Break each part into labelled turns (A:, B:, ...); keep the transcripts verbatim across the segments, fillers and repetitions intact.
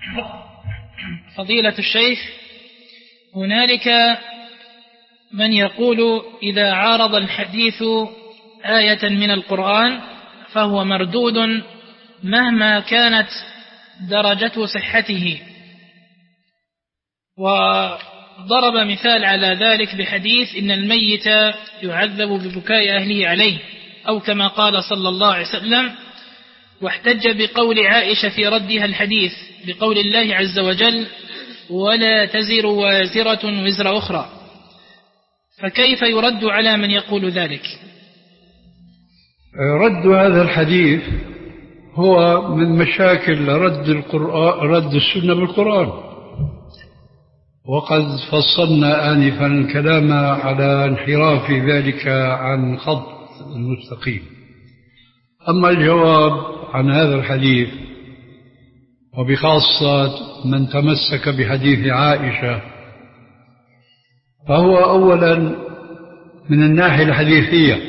A: فضيلة الشيخ، هنالك من يقول إذا عارض الحديث آية من القرآن فهو مردود مهما كانت درجة صحته، وضرب مثال على ذلك بحديث إن الميت يعذب ببكاء أهله عليه، أو كما قال صلى الله عليه وسلم، واحتج بقول عائشة في ردها الحديث بقول الله عز وجل ولا تزر وازرة وزر أخرى، فكيف يرد على من يقول ذلك؟
B: رد هذا الحديث هو من مشاكل رد القرآن، رد السنة بالقرآن، وقد فصلنا آنفا الكلام على انحراف ذلك عن خط المستقيم. أما الجواب عن هذا الحديث، وبخاصة من تمسك بحديث عائشة، فهو أولا من الناحية الحديثية،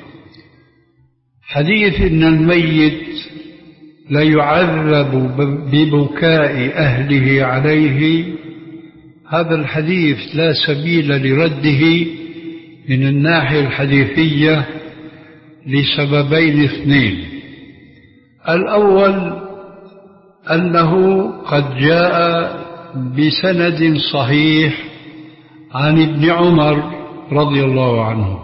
B: حديث إن الميت لا يعذب ببكاء أهله عليه، هذا الحديث لا سبيل لرده من الناحية الحديثية لسببين اثنين. الأول أنه قد جاء بسند صحيح عن ابن عمر رضي الله عنه.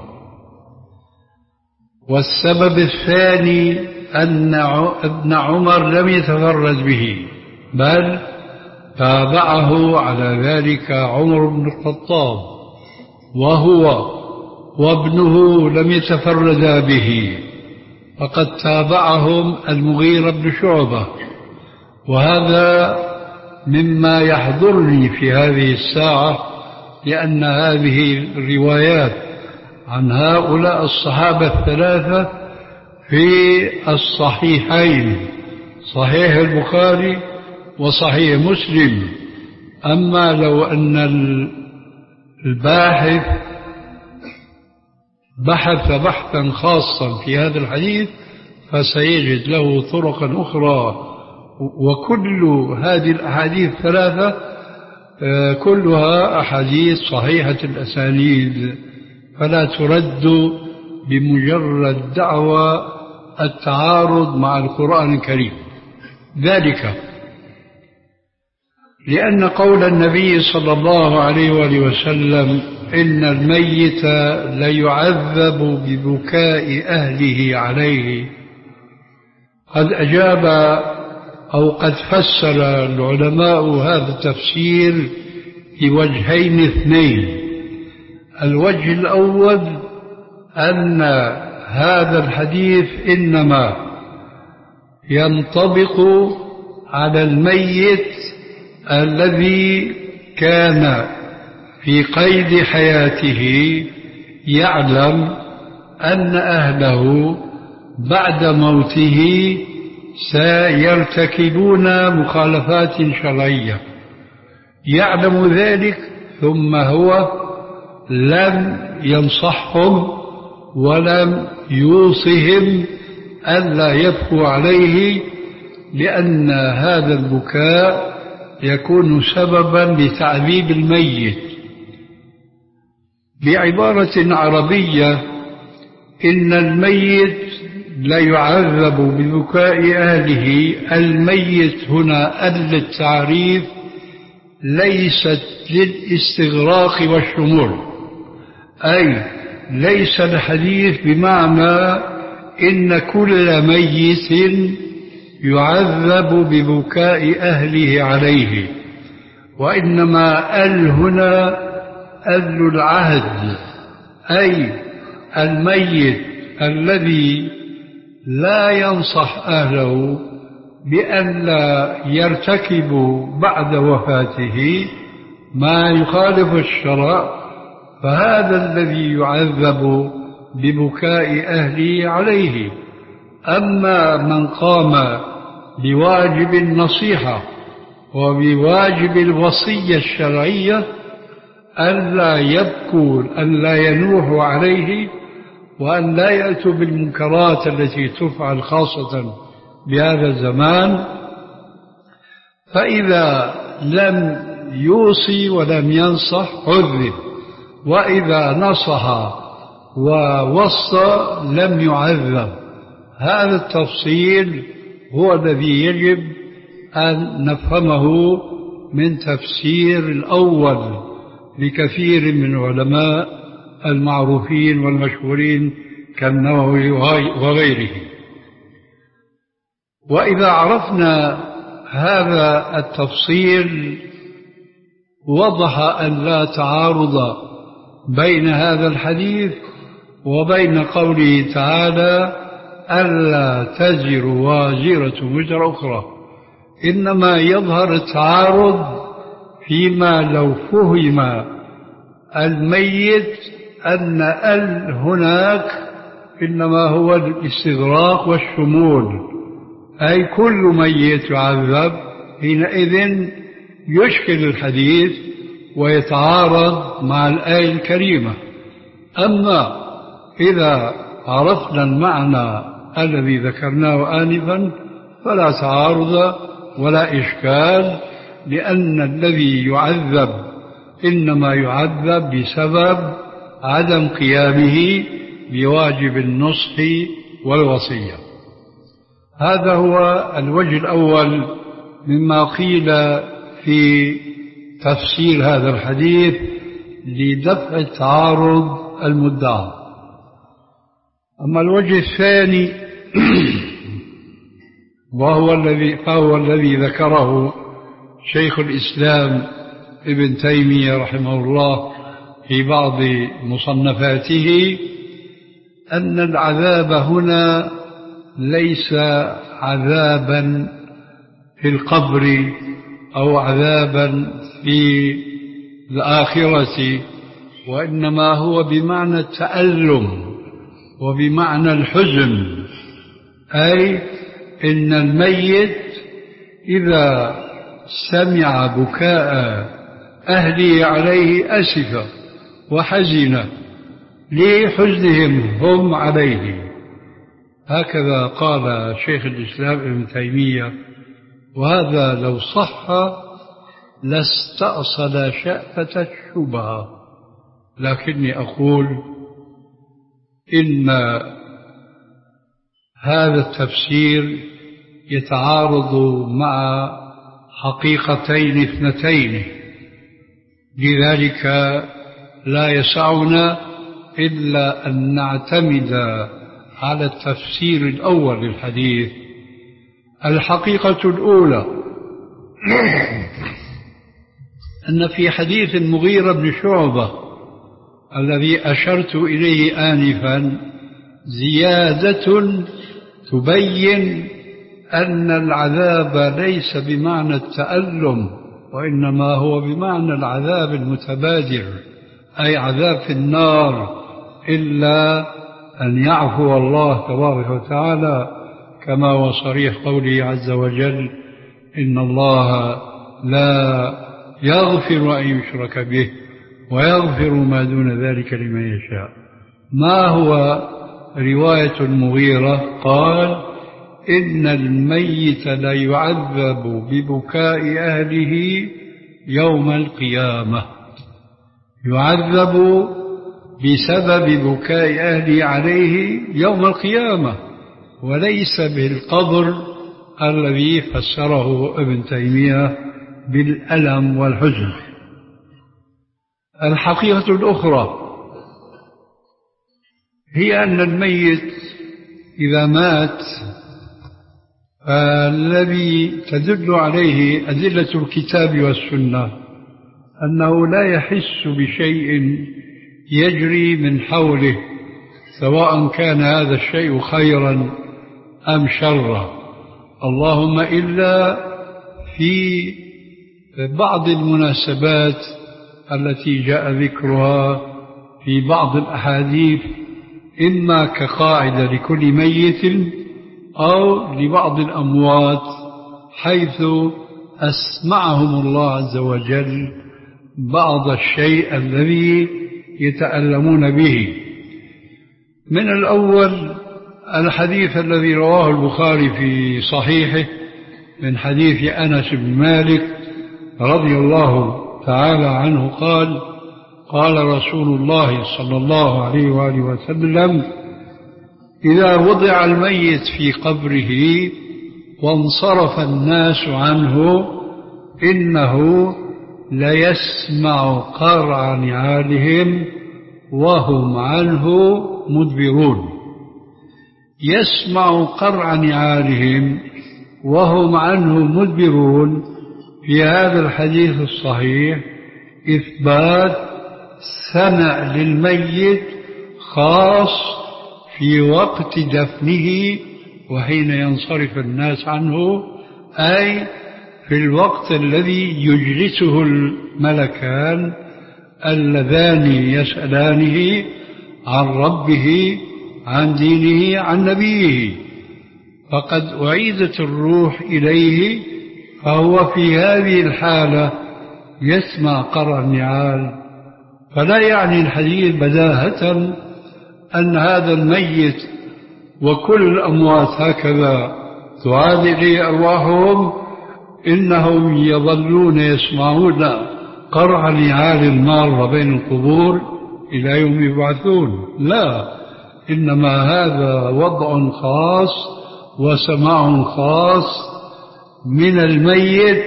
B: والسبب الثاني أن ابن عمر لم يتفرد به، بل تابعه على ذلك عمر بن الخطاب، وهو وابنه لم يتفردا به، فقد تابعهم المغيرة بن شعبة. وهذا مما يحضرني في هذه الساعة، لأن هذه الروايات عن هؤلاء الصحابة الثلاثة في الصحيحين، صحيح البخاري وصحيح مسلم. أما لو أن الباحث بحث بحثا خاصا في هذا الحديث فسيجد له طرقا أخرى، وكل هذه الأحاديث الثلاثة كلها أحاديث صحيحة الأسانيد، فلا ترد بمجرد دعوى التعارض مع القرآن الكريم. ذلك لأن قول النبي صلى الله عليه وآله وسلم إن الميت ليعذب ببكاء أهله عليه قد أجاب أو قد فسر العلماء هذا التفسير بوجهين اثنين. الوجه الأول أن هذا الحديث إنما ينطبق على الميت الذي كان في قيد حياته يعلم أن أهله بعد موته سيرتكبون مخالفات شرعية، يعلم ذلك، ثم هو لم ينصحهم ولم يوصهم ألا يبكوا عليه، لأن هذا البكاء يكون سببا لتعذيب الميت. بعبارة عربية، إن الميت لا يعذب ببكاء أهله. الميت هنا أدل التعريف ليست للاستغراق والشمول، أي ليس الحديث بمعنى إن كل ميت يعذب ببكاء أهله عليه، وإنما ال هنا أذل العهد، أي الميت الذي لا ينصح أهله بأن لا يرتكبوا بعد وفاته ما يخالف الشرع، فهذا الذي يعذب ببكاء أهله عليه. أما من قام بواجب النصيحة وبواجب الوصية الشرعية أن لا يبكوا، أن لا ينوحوا عليه، وأن لا يأتوا بالمنكرات التي تفعل خاصة بهذا الزمان، فإذا لم يوصي ولم ينصح عذب، وإذا نصح ووصى لم يعذب. هذا التفصيل هو الذي يجب أن نفهمه من تفسير الأول لكثير من العلماء المعروفين والمشهورين كالنووي وغيره. وإذا عرفنا هذا التفصيل وضح أن لا تعارض بين هذا الحديث وبين قوله تعالى ألا تزر وازرة وزر أخرى، إنما يظهر التعارض فيما لو فهم الميت أن ال هناك إنما هو الاستغراق والشمول، أي كل ميت يعذب، حينئذ يشكل الحديث ويتعارض مع الآية الكريمة. أما إذا عرفنا المعنى الذي ذكرناه آنفا فلا تعارض ولا إشكال، لأن الذي يعذب إنما يعذب بسبب عدم قيامه بواجب النصح والوصية. هذا هو الوجه الأول مما قيل في تفسير هذا الحديث لدفع التعارض المدعى. أما الوجه الثاني وهو الذي فهو الذي ذكره شيخ الإسلام ابن تيمية رحمه الله في بعض مصنفاته، أن العذاب هنا ليس عذابا في القبر أو عذابا في الآخرة، وإنما هو بمعنى التألم وبمعنى الحزن، أي إن الميت إذا سمع بكاء أهله عليه أسف وحزن لحزنهم هم عليه. هكذا قال شيخ الإسلام ابن تيمية، وهذا لو صح لاستأصل شأفة الشبهة، لكني أقول إن هذا التفسير يتعارض مع حقيقتين اثنتين، لذلك لا يسعنا إلا أن نعتمد على التفسير الأول للحديث. الحقيقة الأولى أن في حديث المغيرة بن شعبة الذي أشرت إليه آنفا زيادة تبين أن العذاب ليس بمعنى التألم، وإنما هو بمعنى العذاب المتبادر، أي عذاب في النار، إلا أن يعفو الله تبارك وتعالى، كما هو صريح قوله عز وجل إن الله لا يغفر أن يشرك به ويغفر ما دون ذلك لمن يشاء. ما هو رواية المغيرة؟ قال إن الميت لا يعذب ببكاء أهله يوم القيامة، يعذب بسبب بكاء أهله عليه يوم القيامة، وليس بالقبر الذي فسره ابن تيمية بالألم والحزن. الحقيقة الأخرى هي أن الميت إذا مات الذي تدل عليه أدلة الكتاب والسنة أنه لا يحس بشيء يجري من حوله، سواء كان هذا الشيء خيرا أم شرا، اللهم إلا في بعض المناسبات التي جاء ذكرها في بعض الأحاديث، إما كقاعدة لكل ميت أو لبعض الأموات، حيث أسمعهم الله عز وجل بعض الشيء الذي يتألمون به. من الأول الحديث الذي رواه البخاري في صحيحه من حديث أنس بن مالك رضي الله تعالى عنه قال قال رسول الله صلى الله عليه وآله وسلم إذا وضع الميت في قبره وانصرف الناس عنه إنه ليسمع قرع نعالهم وهم عنه مدبرون. يسمع قرع نعالهم وهم عنه مدبرون. في هذا الحديث الصحيح إثبات سمع للميت خاص في وقت دفنه وحين ينصرف الناس عنه، أي في الوقت الذي يجلسه الملكان اللذان يسألانه عن ربه عن دينه عن نبيه، فقد أعيدت الروح إليه، فهو في هذه الحالة يسمع قرع النعال. فلا يعني الحديث بداهة أن هذا الميت وكل الأموات هكذا تعاد إليه أرواحهم إنهم يظلون يسمعون قرع نعال المار بين القبور إلى يوم يبعثون. لا، إنما هذا وضع خاص وسماع خاص من الميت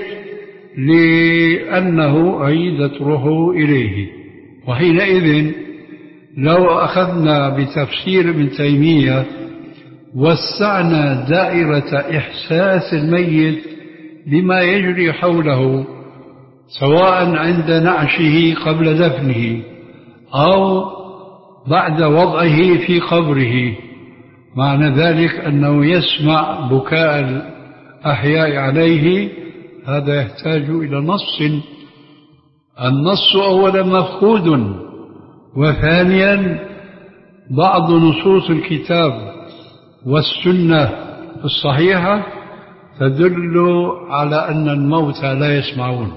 B: لأنه أعيدت روحه إليه. وحينئذ لو أخذنا بتفسير ابن تيمية وسعنا دائرة إحساس الميت بما يجري حوله سواء عند نعشه قبل دفنه أو بعد وضعه في قبره، معنى ذلك أنه يسمع بكاء الأحياء عليه، هذا يحتاج إلى نص. النص أولا مفقود، وثانيا بعض نصوص الكتاب والسنة الصحيحة تدل على أن الموتى لا يسمعون.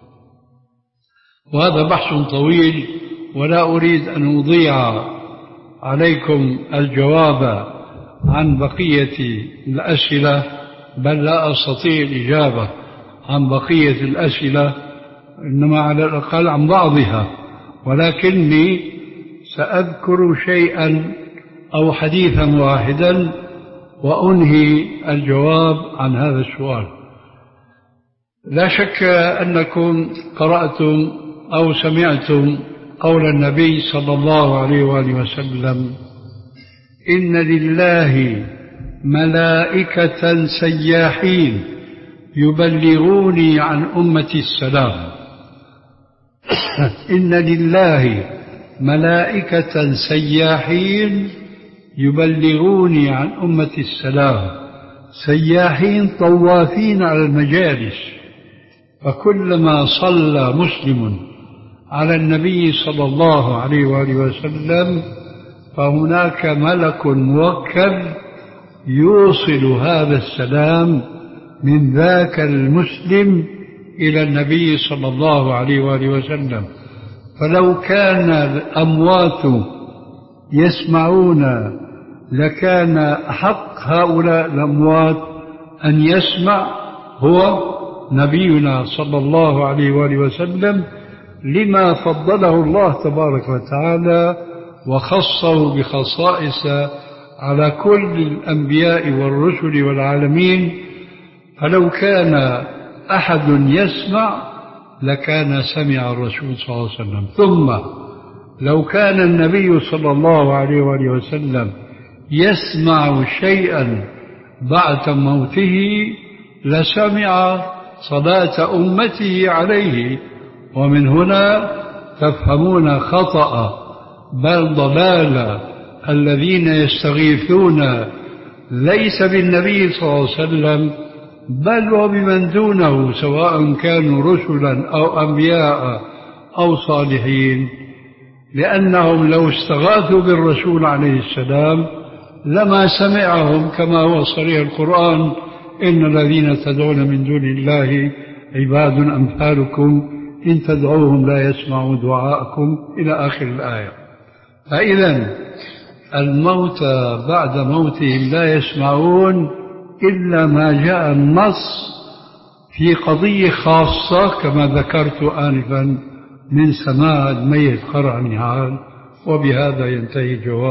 B: وهذا بحث طويل ولا أريد أن أضيع عليكم الجواب عن بقية الأسئلة، بل لا أستطيع الإجابة عن بقية الأسئلة، إنما على الأقل عن بعضها، ولكني سأذكر شيئا أو حديثا واحدا وأنهي الجواب عن هذا السؤال. لا شك أنكم قرأتم أو سمعتم قول النبي صلى الله عليه وآله وسلم: إن لله ملائكة سياحين يبلغوني عن أمتي السلام. إن لله ملائكة سياحين يبلغوني عن أمتي السلام، سياحين طوافين على المجالس، فكلما صلى مسلم على النبي صلى الله عليه وآله وسلم فهناك ملك موكل يوصل هذا السلام من ذاك المسلم إلى النبي صلى الله عليه وآله وسلم. فلو كان الأموات يسمعون لكان أحق هؤلاء الأموات أن يسمع هو نبينا صلى الله عليه وآله وسلم، لما فضله الله تبارك وتعالى وخصه بخصائص على كل الأنبياء والرسل والعالمين. فلو كان أحد يسمع لكان سمع الرسول صلى الله عليه وسلم. ثم لو كان النبي صلى الله عليه وآله وسلم يسمع شيئا بعد موته لسمع صلاة أمته عليه. ومن هنا تفهمون خطأ بل ضلال الذين يستغيثون ليس بالنبي صلى الله عليه وسلم بل وبمن دونه، سواء كانوا رسلا أو أنبياء أو صالحين، لأنهم لو استغاثوا بالرسول عليه السلام لما سمعهم، كما هو صريح القرآن: إن الذين تدعون من دون الله عباد أمثالكم إن تدعوهم لا يسمعوا دعاءكم إلى آخر الآية. فإذا الموتى بعد موتهم لا يسمعون إلا ما جاء النص في قضية خاصة كما ذكرت آنفا من سماع الميت قرع النعال. وبهذا ينتهي جواب